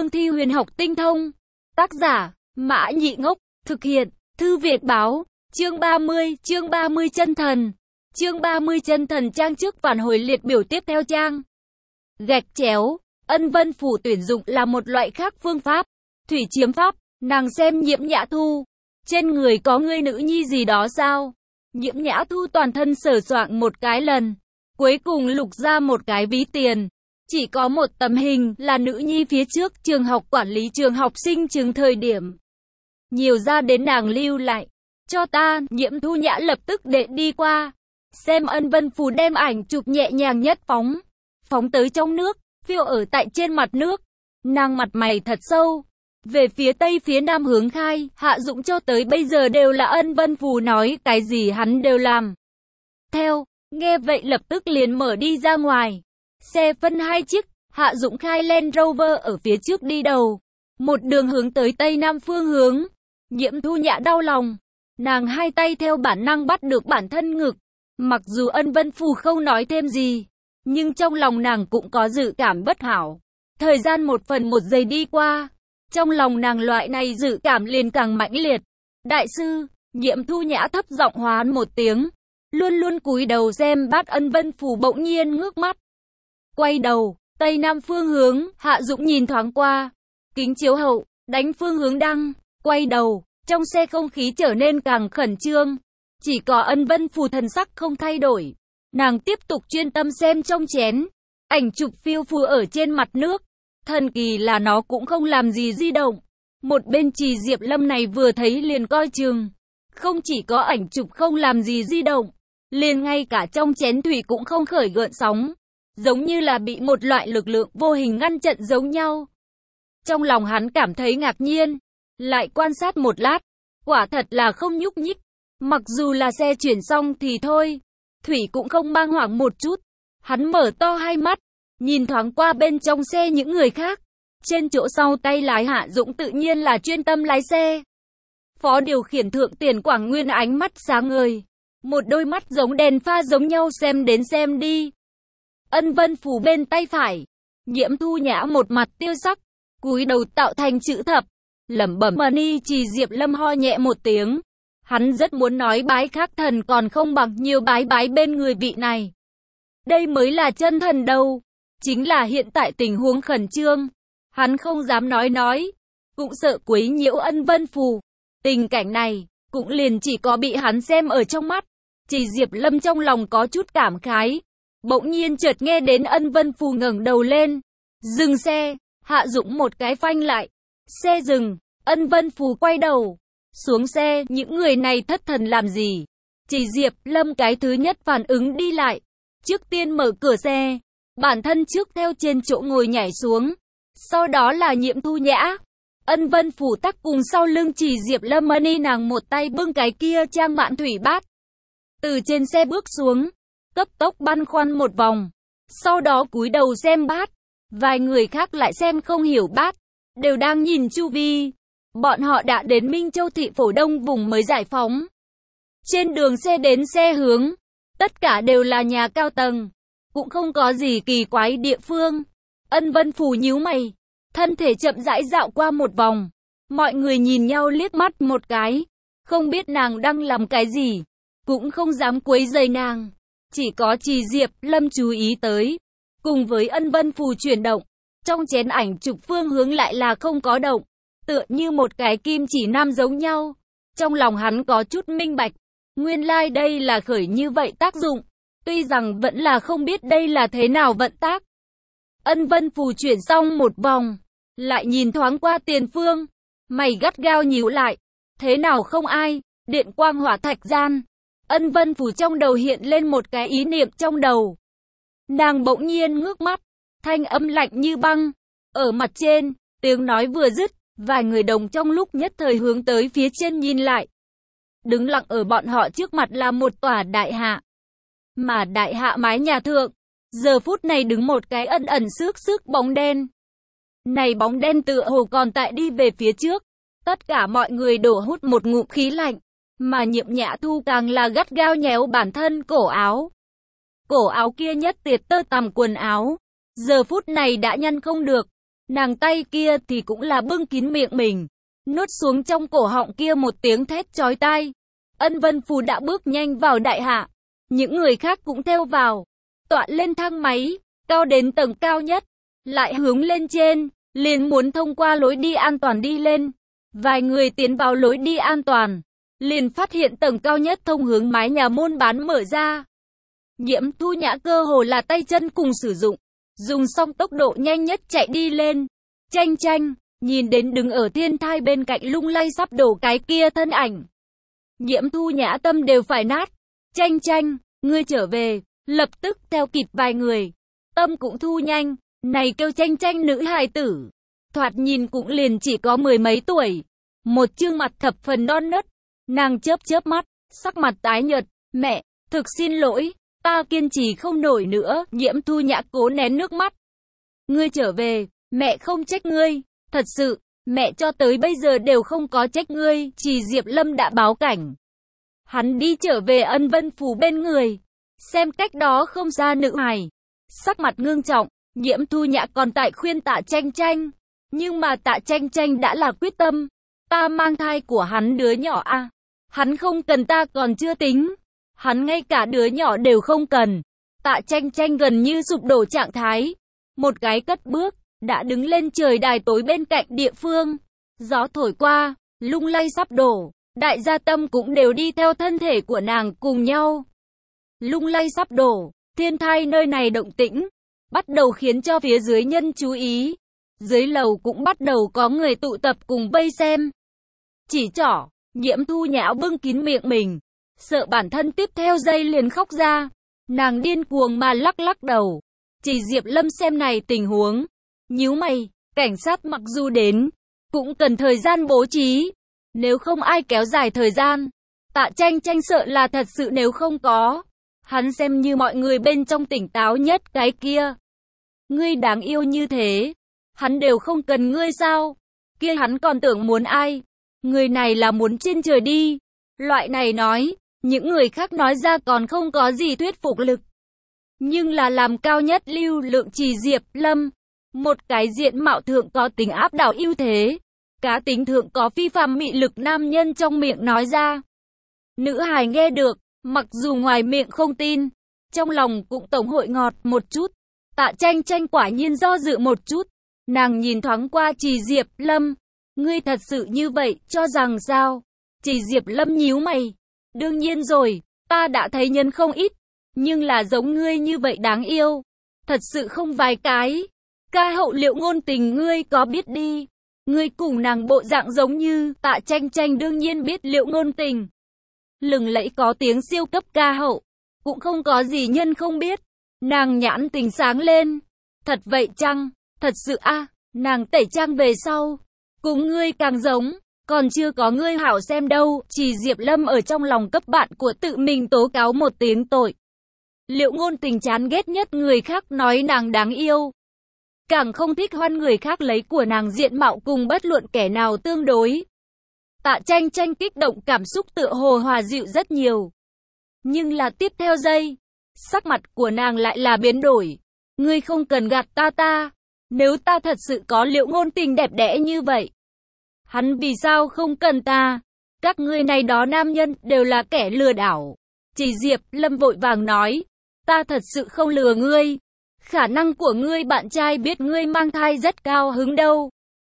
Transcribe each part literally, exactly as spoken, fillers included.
cương thi huyền học tinh thông. Tác giả, Mã Nhị Ngốc, thực hiện, Thư Việt Báo, chương ba mươi, chương ba mươi chân thần. Chương ba mươi chân thần trang trước phản hồi liệt biểu tiếp theo trang. Gạch chéo, ân vân phủ tuyển dụng là một loại khác phương pháp. Thủy chiếm pháp, nàng xem Nhiễm Nhã Thu. Trên người có người nữ nhi gì đó sao? Nhiễm Nhã Thu toàn thân sờ soạng một cái lần. Cuối cùng lục ra một cái ví tiền. Chỉ có một tấm hình là nữ nhi phía trước trường học quản lý trường học sinh trường thời điểm. Nhiều ra đến nàng lưu lại. Cho ta, Nhiễm Thu Nhã lập tức đệ đi qua. Xem ân vân phù đem ảnh chụp nhẹ nhàng nhất phóng. Phóng tới trong nước, phiêu ở tại trên mặt nước. Nàng mặt mày thật sâu. Về phía tây phía nam hướng khai, Hạ Dũng cho tới bây giờ đều là ân vân phù nói cái gì hắn đều làm. Theo, nghe vậy lập tức liền mở đi ra ngoài. Xe phân hai chiếc, Hạ Dũng khai Land Rover ở phía trước đi đầu. Một đường hướng tới tây nam phương hướng. Nhiễm Thu Nhã đau lòng. Nàng hai tay theo bản năng bắt được bản thân ngực. Mặc dù ân vân phù không nói thêm gì, nhưng trong lòng nàng cũng có dự cảm bất hảo. Thời gian một phần một giây đi qua. Trong lòng nàng loại này dự cảm liền càng mãnh liệt. Đại sư, Nhiễm Thu Nhã thấp giọng hoán một tiếng. Luôn luôn cúi đầu xem bát ân vân phù bỗng nhiên ngước mắt. Quay đầu, tây nam phương hướng, Hạ Dũng nhìn thoáng qua. Kính chiếu hậu, đánh phương hướng đăng, quay đầu, trong xe không khí trở nên càng khẩn trương. Chỉ có ân vân phù thần sắc không thay đổi. Nàng tiếp tục chuyên tâm xem trong chén. Ảnh chụp phiêu phù ở trên mặt nước. Thần kỳ là nó cũng không làm gì di động. Một bên Trì Diệp Lâm này vừa thấy liền coi chừng. Không chỉ có ảnh chụp không làm gì di động, liền ngay cả trong chén thủy cũng không khởi gợn sóng. Giống như là bị một loại lực lượng vô hình ngăn chặn giống nhau. Trong lòng hắn cảm thấy ngạc nhiên. Lại quan sát một lát. Quả thật là không nhúc nhích. Mặc dù là xe chuyển xong thì thôi. Thủy cũng không mang hoảng một chút. Hắn mở to hai mắt. Nhìn thoáng qua bên trong xe những người khác. Trên chỗ sau tay lái Hạ Dũng tự nhiên là chuyên tâm lái xe. Phó điều khiển Thượng Tiền Quảng Nguyên ánh mắt sáng ngời. Một đôi mắt giống đèn pha giống nhau xem đến xem đi. Ân vân phù bên tay phải. Nhiễm Thu Nhã một mặt tiêu sắc. Cúi đầu tạo thành chữ thập. Lẩm bẩm Mani Trì Diệp Lâm ho nhẹ một tiếng. Hắn rất muốn nói bái khác thần còn không bằng nhiều bái bái bên người vị này. Đây mới là chân thần đâu. Chính là hiện tại tình huống khẩn trương. Hắn không dám nói nói. Cũng sợ quấy nhiễu ân vân phù. Tình cảnh này, cũng liền chỉ có bị hắn xem ở trong mắt. Trì Diệp Lâm trong lòng có chút cảm khái. Bỗng nhiên chợt nghe đến ân vân phù ngẩng đầu lên. Dừng xe, Hạ Dũng một cái phanh lại. Xe dừng, ân vân phù quay đầu. Xuống xe, những người này thất thần làm gì? Trì Diệp Lâm cái thứ nhất phản ứng đi lại. Trước tiên mở cửa xe. Bản thân trước theo trên chỗ ngồi nhảy xuống. Sau đó là Nhiễm Thu Nhã. Ân vân phủ tắc cùng sau lưng Trì Diệp Lâm Mani nàng một tay bưng cái kia trang mạn thủy bát. Từ trên xe bước xuống. Cấp tốc băn khoăn một vòng. Sau đó cúi đầu xem bát. Vài người khác lại xem không hiểu bát. Đều đang nhìn chu vi. Bọn họ đã đến Minh Châu thị Phổ Đông vùng mới giải phóng. Trên đường xe đến xe hướng. Tất cả đều là nhà cao tầng. Cũng không có gì kỳ quái địa phương. Ân vân phù nhíu mày. Thân thể chậm rãi dạo qua một vòng. Mọi người nhìn nhau liếc mắt một cái. Không biết nàng đang làm cái gì. Cũng không dám quấy rầy nàng. Chỉ có Trì Diệp Lâm chú ý tới. Cùng với ân vân phù chuyển động. Trong chén ảnh chụp phương hướng lại là không có động. Tựa như một cái kim chỉ nam giống nhau. Trong lòng hắn có chút minh bạch. Nguyên lai like đây là khởi như vậy tác dụng. Tuy rằng vẫn là không biết đây là thế nào vận tác. Ân vân phù chuyển xong một vòng. Lại nhìn thoáng qua tiền phương. Mày gắt gao nhíu lại. Thế nào không ai? Điện quang hỏa thạch gian. Ân vân phù trong đầu hiện lên một cái ý niệm trong đầu. Nàng bỗng nhiên ngước mắt. Thanh âm lạnh như băng. Ở mặt trên, tiếng nói vừa dứt. Vài người đồng trong lúc nhất thời hướng tới phía trên nhìn lại. Đứng lặng ở bọn họ trước mặt là một tòa đại hạ. Mà đại hạ mái nhà thượng. Giờ phút này đứng một cái ẩn ẩn xước xước bóng đen. Này bóng đen tựa hồ còn tại đi về phía trước. Tất cả mọi người đổ hút một ngụm khí lạnh. Mà Nhiễm Nhã Thu càng là gắt gao nhéo bản thân cổ áo. Cổ áo kia nhất tiệt tơ tằm quần áo. Giờ phút này đã nhăn không được. Nàng tay kia thì cũng là bưng kín miệng mình, nuốt xuống trong cổ họng kia một tiếng thét chói tai. Ân Vân Phù đã bước nhanh vào đại hạ, những người khác cũng theo vào, tọa lên thang máy, cao đến tầng cao nhất, lại hướng lên trên, liền muốn thông qua lối đi an toàn đi lên. Vài người tiến vào lối đi an toàn, liền phát hiện tầng cao nhất thông hướng mái nhà môn bán mở ra. Nhiễm Thu Nhã cơ hồ là tay chân cùng sử dụng, dùng xong tốc độ nhanh nhất chạy đi lên. Chanh chanh, nhìn đến đứng ở thiên thai bên cạnh lung lay sắp đổ cái kia thân ảnh. Nhiễm Thu Nhã tâm đều phải nát. Chanh chanh, ngươi trở về, lập tức theo kịp vài người. Tâm cũng thu nhanh, này kêu chanh chanh nữ hài tử. Thoạt nhìn cũng liền chỉ có mười mấy tuổi. Một chương mặt thập phần non nớt. Nàng chớp chớp mắt, sắc mặt tái nhợt. Mẹ, thực xin lỗi, ta kiên trì không nổi nữa. Nhiễm Thu Nhã cố nén nước mắt. Ngươi trở về, mẹ không trách ngươi. Thật sự, mẹ cho tới bây giờ đều không có trách ngươi. Chỉ Diệp Lâm đã báo cảnh. Hắn đi trở về Ân Vân Phù bên người. Xem cách đó không ra nữ hài. Sắc mặt ngưng trọng, Nhiễm Thu Nhã còn tại khuyên Tạ Chanh Chanh. Nhưng mà Tạ Chanh Chanh đã là quyết tâm. Ta mang thai của hắn đứa nhỏ à. Hắn không cần ta còn chưa tính. Hắn ngay cả đứa nhỏ đều không cần. Tạ Chanh Chanh gần như sụp đổ trạng thái. Một cái cất bước, đã đứng lên trời đài tối bên cạnh địa phương. Gió thổi qua, lung lay sắp đổ. Đại gia tâm cũng đều đi theo thân thể của nàng cùng nhau. Lung lay sắp đổ, thiên thai nơi này động tĩnh, bắt đầu khiến cho phía dưới nhân chú ý. Dưới lầu cũng bắt đầu có người tụ tập cùng vây xem. Chỉ trỏ, Nhiễm Thu Nhã bưng kín miệng mình, sợ bản thân tiếp theo giây liền khóc ra. Nàng điên cuồng mà lắc lắc đầu. Chỉ Diệp Lâm xem này tình huống, nhíu mày, cảnh sát mặc dù đến, cũng cần thời gian bố trí. Nếu không ai kéo dài thời gian, Tạ Chanh Chanh sợ là thật sự nếu không có. Hắn xem như mọi người bên trong tỉnh táo nhất cái kia. Ngươi đáng yêu như thế, hắn đều không cần ngươi sao? Kia hắn còn tưởng muốn ai? Người này là muốn trên trời đi. Loại này nói, những người khác nói ra còn không có gì thuyết phục lực. Nhưng là làm cao nhất lưu lượng Chỉ Diệp Lâm. Một cái diện mạo thượng có tính áp đảo ưu thế. Cá tính thượng có phi phàm mị lực nam nhân trong miệng nói ra. Nữ hài nghe được, mặc dù ngoài miệng không tin, trong lòng cũng tổng hội ngọt một chút. Tạ Chanh Chanh quả nhiên do dự một chút. Nàng nhìn thoáng qua Chỉ Diệp Lâm. Ngươi thật sự như vậy, cho rằng sao? Chỉ Diệp Lâm nhíu mày. Đương nhiên rồi, ta đã thấy nhân không ít. Nhưng là giống ngươi như vậy đáng yêu. Thật sự không vài cái. Ca hậu Liệu Ngôn Tình ngươi có biết đi. Ngươi cùng nàng bộ dạng giống như. Tạ Chanh Chanh đương nhiên biết Liệu Ngôn Tình. Lừng lẫy có tiếng siêu cấp ca hậu. Cũng không có gì nhân không biết. Nàng nhãn tình sáng lên. Thật vậy chăng? Thật sự a à, nàng tẩy trang về sau. Cùng ngươi càng giống. Còn chưa có ngươi hảo xem đâu. Chỉ Diệp Lâm ở trong lòng cấp bạn của tự mình tố cáo một tiếng tội. Liệu Ngôn Tình chán ghét nhất người khác nói nàng đáng yêu. Càng không thích hoan người khác lấy của nàng diện mạo cùng bất luận kẻ nào tương đối. Tạ Chanh Chanh kích động cảm xúc tựa hồ hòa dịu rất nhiều. Nhưng là tiếp theo giây, sắc mặt của nàng lại là biến đổi. Ngươi không cần gạt ta ta. Nếu ta thật sự có Liệu Ngôn Tình đẹp đẽ như vậy, hắn vì sao không cần ta? Các ngươi này đó nam nhân đều là kẻ lừa đảo. Chỉ Diệp Lâm vội vàng nói. Ta thật sự không lừa ngươi. Khả năng của ngươi bạn trai biết ngươi mang thai rất cao hứng đâu.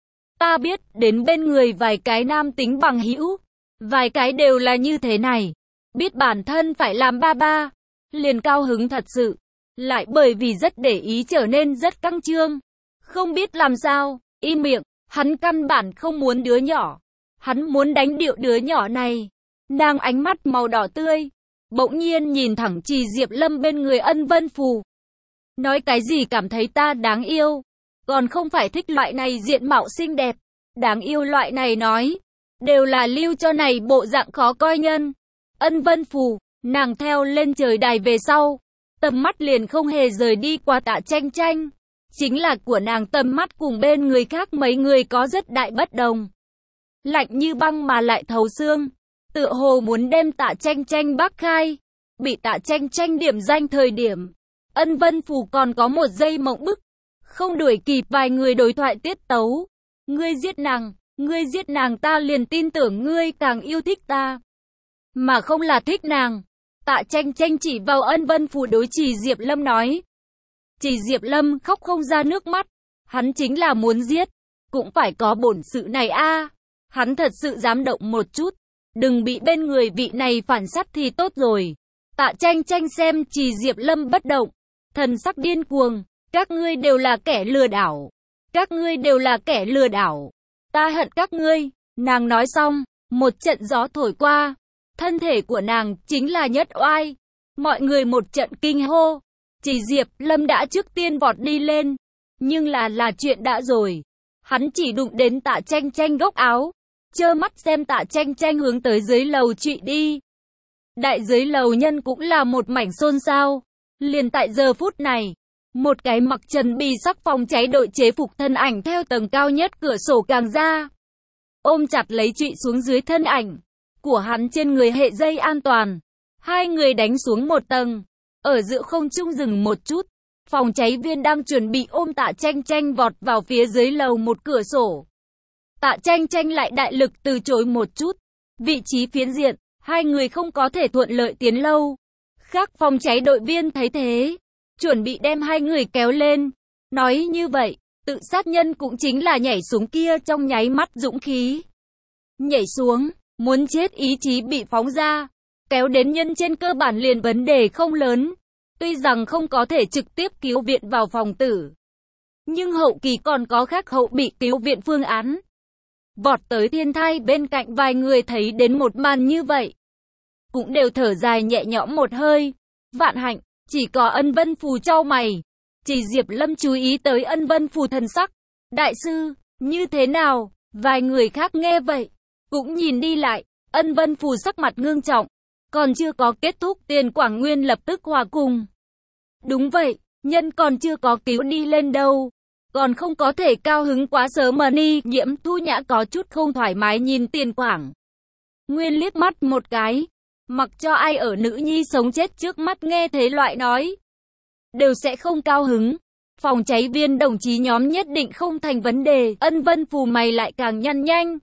Ta biết đến bên người vài cái nam tính bằng hữu. Vài cái đều là như thế này. Biết bản thân phải làm ba ba. Liền cao hứng thật sự. Lại bởi vì rất để ý trở nên rất căng trương. Không biết làm sao. Im miệng. Hắn căn bản không muốn đứa nhỏ. Hắn muốn đánh điệu đứa nhỏ này. Nàng ánh mắt màu đỏ tươi. Bỗng nhiên nhìn thẳng Chỉ Diệp Lâm bên người Ân Vân Phù. Nói cái gì cảm thấy ta đáng yêu. Còn không phải thích loại này diện mạo xinh đẹp. Đáng yêu loại này nói. Đều là lưu cho này bộ dạng khó coi nhân. Ân Vân Phù, nàng theo lên trời đài về sau. Tầm mắt liền không hề rời đi qua Tạ Chanh Chanh. Chính là của nàng tầm mắt cùng bên người khác mấy người có rất đại bất đồng. Lạnh như băng mà lại thấu xương. Tựa hồ muốn đem Tạ Chanh Chanh bắc khai. Bị Tạ Chanh Chanh điểm danh thời điểm. Ân Vân Phù còn có một giây mộng bức. không đuổi kịp vài người đối thoại tiết tấu. Ngươi giết nàng, ngươi giết nàng ta liền tin tưởng ngươi càng yêu thích ta, mà không là thích nàng. Tạ Tranh Tranh chỉ vào Ân Vân Phù đối Trì Diệp Lâm nói. Trì Diệp Lâm khóc không ra nước mắt, hắn chính là muốn giết, cũng phải có bổn sự này a. Hắn thật sự dám động một chút, đừng bị bên người vị này phản sát thì tốt rồi. Tạ Tranh Tranh xem Trì Diệp Lâm bất động, thần sắc điên cuồng, các ngươi đều là kẻ lừa đảo, các ngươi đều là kẻ lừa đảo, ta hận các ngươi. Nàng nói xong, một trận gió thổi qua, thân thể của nàng chính là Nhất Oai. Mọi người một trận kinh hô. Trì Diệp Lâm đã trước tiên vọt đi lên, nhưng là là chuyện đã rồi. Hắn chỉ đụng đến Tạ Tranh Tranh góc áo, trơ mắt xem Tạ Tranh Tranh hướng tới dưới lầu trụy đi. Đại dưới lầu nhân cũng là một mảnh xôn xao. Liền tại giờ phút này, một cái mặc trần bì sắc phòng cháy đội chế phục thân ảnh theo tầng cao nhất cửa sổ càng ra, ôm chặt lấy trụy xuống dưới thân ảnh của hắn trên người hệ dây an toàn. Hai người đánh xuống một tầng, ở giữa không trung dừng một chút. Phòng cháy viên đang chuẩn bị ôm Tạ Tranh Tranh vọt vào phía dưới lầu một cửa sổ. Tạ Tranh Tranh lại đại lực từ chối một chút. Vị trí phiến diện, hai người không có thể thuận lợi tiến lâu. Khác phòng cháy đội viên thấy thế, chuẩn bị đem hai người kéo lên. Nói như vậy, tự sát nhân cũng chính là nhảy xuống kia trong nháy mắt dũng khí. Nhảy xuống, muốn chết ý chí bị phóng ra. Kéo đến nhân trên cơ bản liền vấn đề không lớn. Tuy rằng không có thể trực tiếp cứu viện vào phòng tử, nhưng hậu kỳ còn có khác hậu bị cứu viện phương án. Vọt tới thiên thai bên cạnh vài người thấy đến một màn như vậy, cũng đều thở dài nhẹ nhõm một hơi. Vạn hạnh, chỉ có Ân Vân Phù chau mày. Trì Diệp Lâm chú ý tới Ân Vân Phù thần sắc. Đại sư, như thế nào? Vài người khác nghe vậy, cũng nhìn đi lại. Ân Vân Phù sắc mặt ngưng trọng. Còn chưa có kết thúc, Tiền Quảng Nguyên lập tức hòa cùng. Đúng vậy, nhân còn chưa có cứu đi lên đâu. Còn không có thể cao hứng quá sớm mà Ni Nhiễm Thu Nhã có chút không thoải mái nhìn Tiền Quảng Nguyên liếc mắt một cái. Mặc cho ai ở nữ nhi sống chết trước mắt nghe thế loại nói, đều sẽ không cao hứng. Phòng cháy viên đồng chí nhóm nhất định không thành vấn đề. Ân Vân Phù mày lại càng nhăn nhanh.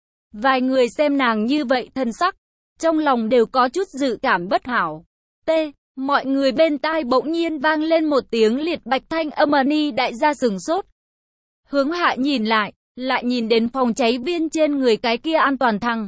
Vài người xem nàng như vậy thân sắc, trong lòng đều có chút dự cảm bất hảo. T. Mọi người bên tai bỗng nhiên vang lên một tiếng liệt bạch thanh âm. Ni đại gia sửng sốt, hướng hạ nhìn lại, lại nhìn đến phòng cháy viên trên người cái kia an toàn thằng.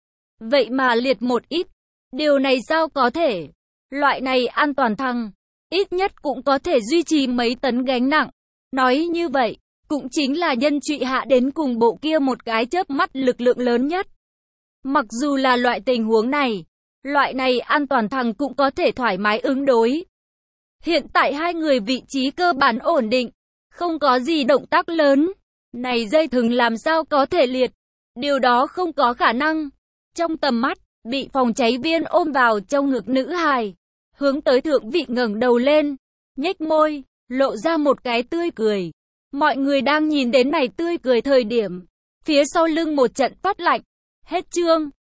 Vậy mà liệt một ít. Điều này sao có thể? Loại này an toàn thằng, ít nhất cũng có thể duy trì mấy tấn gánh nặng. Nói như vậy, cũng chính là nhân trụy hạ đến cùng bộ kia một cái chớp mắt lực lượng lớn nhất. Mặc dù là loại tình huống này, loại này an toàn thằng cũng có thể thoải mái ứng đối. Hiện tại hai người vị trí cơ bản ổn định, không có gì động tác lớn. Này dây thừng làm sao có thể liệt? Điều đó không có khả năng. Trong tầm mắt, bị phòng cháy viên ôm vào trong ngực nữ hài, hướng tới thượng vị ngẩng đầu lên, nhếch môi, lộ ra một cái tươi cười. Mọi người đang nhìn đến này tươi cười thời điểm, phía sau lưng một trận phát lạnh. Hết chương.